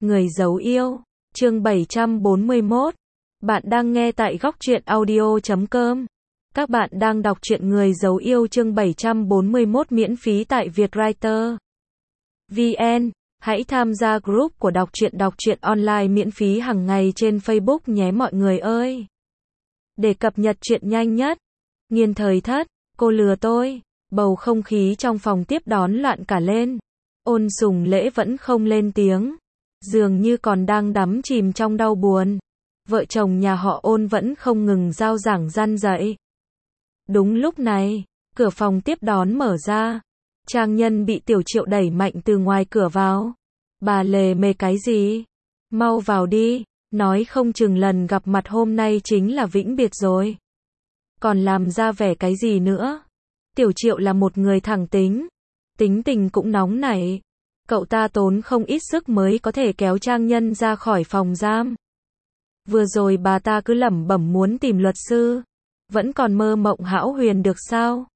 Người dấu yêu, chương 741. Bạn đang nghe tại góc truyện audio.com. Các bạn đang đọc truyện Người dấu yêu chương 741 miễn phí tại Vietwriter VN. Hãy tham gia group của đọc truyện online miễn phí hàng ngày trên Facebook nhé mọi người ơi. Để cập nhật truyện nhanh nhất. Nghiên thời thất, cô lừa tôi. Bầu không khí trong phòng tiếp đón loạn cả lên. Ôn Sùng Lễ vẫn không lên tiếng, dường như còn đang đắm chìm trong đau buồn. Vợ chồng nhà họ Ôn vẫn không ngừng rao giảng răn dạy. Đúng lúc này, cửa phòng tiếp đón mở ra. Trang Nhân bị Tiểu Triệu đẩy mạnh từ ngoài cửa vào. Bà lề mề cái gì? Mau vào đi, nói không chừng lần gặp mặt hôm nay chính là vĩnh biệt rồi. Còn làm ra vẻ cái gì nữa? Tiểu Triệu là một người thẳng tính, tính tình cũng nóng nảy. Cậu ta tốn không ít sức mới có thể kéo Trang Nhân ra khỏi phòng giam. Vừa rồi bà ta cứ lẩm bẩm muốn tìm luật sư, vẫn còn mơ mộng hão huyền được sao?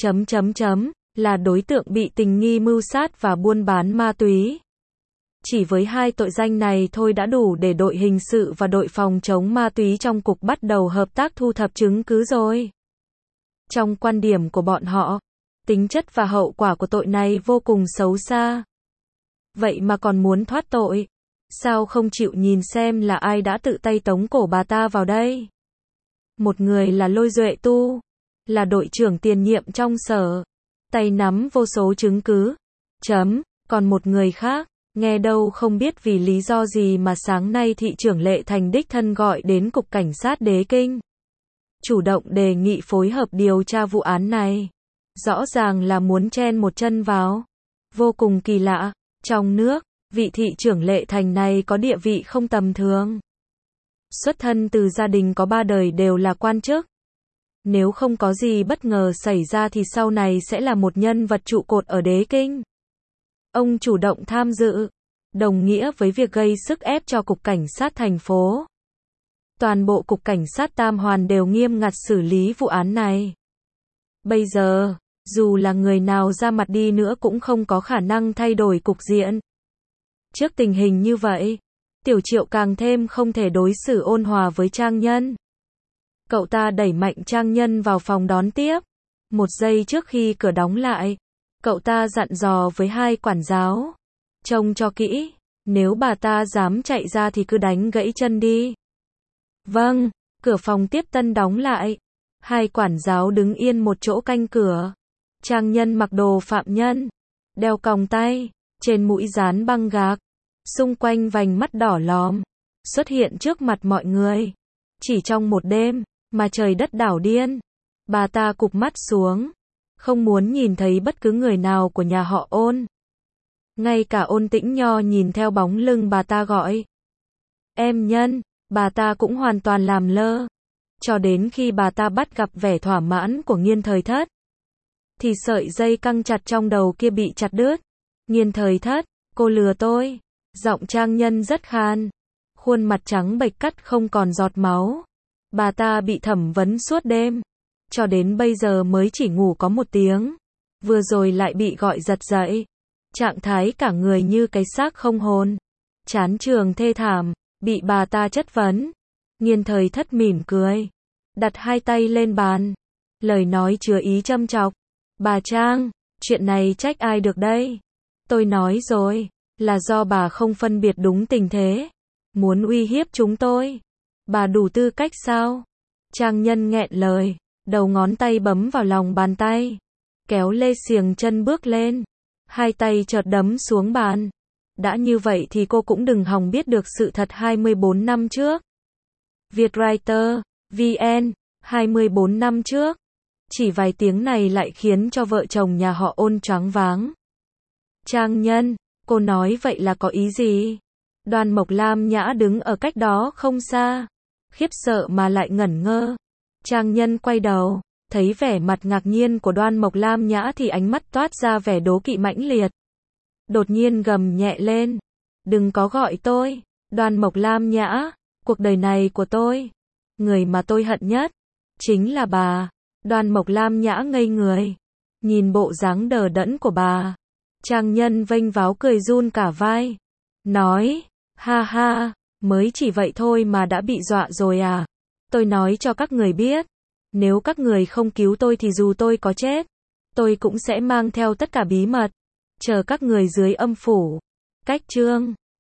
Là đối tượng bị tình nghi mưu sát và buôn bán ma túy. Chỉ với hai tội danh này thôi đã đủ để đội hình sự và đội phòng chống ma túy trong cục bắt đầu hợp tác thu thập chứng cứ rồi. Trong quan điểm của bọn họ, tính chất và hậu quả của tội này vô cùng xấu xa. Vậy mà còn muốn thoát tội. Sao không chịu nhìn xem là ai đã tự tay tống cổ bà ta vào đây? Một người là Lôi Duệ Tu, là đội trưởng tiền nhiệm trong sở, tay nắm vô số chứng cứ. Còn một người khác, nghe đâu không biết vì lý do gì mà sáng nay thị trưởng Lệ Thành đích thân gọi đến Cục Cảnh sát Đế Kinh. Chủ động đề nghị phối hợp điều tra vụ án này. Rõ ràng là muốn chen một chân vào. Vô cùng kỳ lạ. Trong nước, vị thị trưởng Lệ Thành này có địa vị không tầm thường. Xuất thân từ gia đình có 3 đời đều là quan chức. Nếu không có gì bất ngờ xảy ra thì sau này sẽ là một nhân vật trụ cột ở Đế Kinh. Ông chủ động tham dự, đồng nghĩa với việc gây sức ép cho Cục Cảnh sát thành phố. Toàn bộ Cục Cảnh sát Tam Hoàn đều nghiêm ngặt xử lý vụ án này. Bây giờ, dù là người nào ra mặt đi nữa cũng không có khả năng thay đổi cục diện. Trước tình hình như vậy, Tiểu Triệu càng thêm không thể đối xử ôn hòa với Trang Nhân. Cậu ta đẩy mạnh Trang Nhân vào phòng đón tiếp. Một giây trước khi cửa đóng lại, cậu ta dặn dò với hai quản giáo. Trông cho kỹ, nếu bà ta dám chạy ra thì cứ đánh gãy chân đi. Vâng, cửa phòng tiếp tân đóng lại. Hai quản giáo đứng yên một chỗ canh cửa. Trang Nhân mặc đồ phạm nhân, đeo còng tay, trên mũi dán băng gạc, xung quanh vành mắt đỏ lòm, xuất hiện trước mặt mọi người. Chỉ trong một đêm, mà trời đất đảo điên. Bà ta cụp mắt xuống, không muốn nhìn thấy bất cứ người nào của nhà họ Ôn. Ngay cả Ôn Tĩnh Nho nhìn theo bóng lưng bà ta gọi em Nhân, bà ta cũng hoàn toàn làm lơ. Cho đến khi bà ta bắt gặp vẻ thỏa mãn của Nghiên Thời Thất, thì sợi dây căng chặt trong đầu kia bị chặt đứt. Nghiên Thời Thất, cô lừa tôi. Giọng Trang Nhân rất khan, khuôn mặt trắng bệch cắt không còn giọt máu. Bà ta bị thẩm vấn suốt đêm, cho đến bây giờ mới chỉ ngủ có 1 tiếng. Vừa rồi lại bị gọi giật dậy. Trạng thái cả người như cái xác không hồn. Chán trường thê thảm, bị bà ta chất vấn. Nghiên Thời Thất mỉm cười, đặt hai tay lên bàn, lời nói chứa ý châm chọc. Bà Trang, chuyện này trách ai được đây? Tôi nói rồi, là do bà không phân biệt đúng tình thế, muốn uy hiếp chúng tôi. Bà đủ tư cách sao? Trang Nhân nghẹn lời, đầu ngón tay bấm vào lòng bàn tay, kéo lê xiềng chân bước lên, hai tay chợt đấm xuống bàn. Đã như vậy thì cô cũng đừng hòng biết được sự thật 24 năm trước. Vietwriter VN, 24 năm trước. Chỉ vài tiếng này lại khiến cho vợ chồng nhà họ Ôn choáng váng. Trang Nhân, cô nói vậy là có ý gì? Đoan Mộc Lam Nhã đứng ở cách đó không xa, khiếp sợ mà lại ngẩn ngơ. Trang Nhân quay đầu, thấy vẻ mặt ngạc nhiên của Đoan Mộc Lam Nhã thì ánh mắt toát ra vẻ đố kỵ mãnh liệt. Đột nhiên gầm nhẹ lên, đừng có gọi tôi Đoan Mộc Lam Nhã. Cuộc đời này của tôi, người mà tôi hận nhất chính là bà. Đoan Mộc Lam Nhã ngây người, nhìn bộ dáng đờ đẫn của bà. Trang Nhân vênh váo cười run cả vai, nói, Ha ha, mới chỉ vậy thôi mà đã bị dọa rồi à? Tôi nói cho các người biết, nếu các người không cứu tôi thì dù tôi có chết, tôi cũng sẽ mang theo tất cả bí mật, chờ các người dưới âm phủ. Cách chương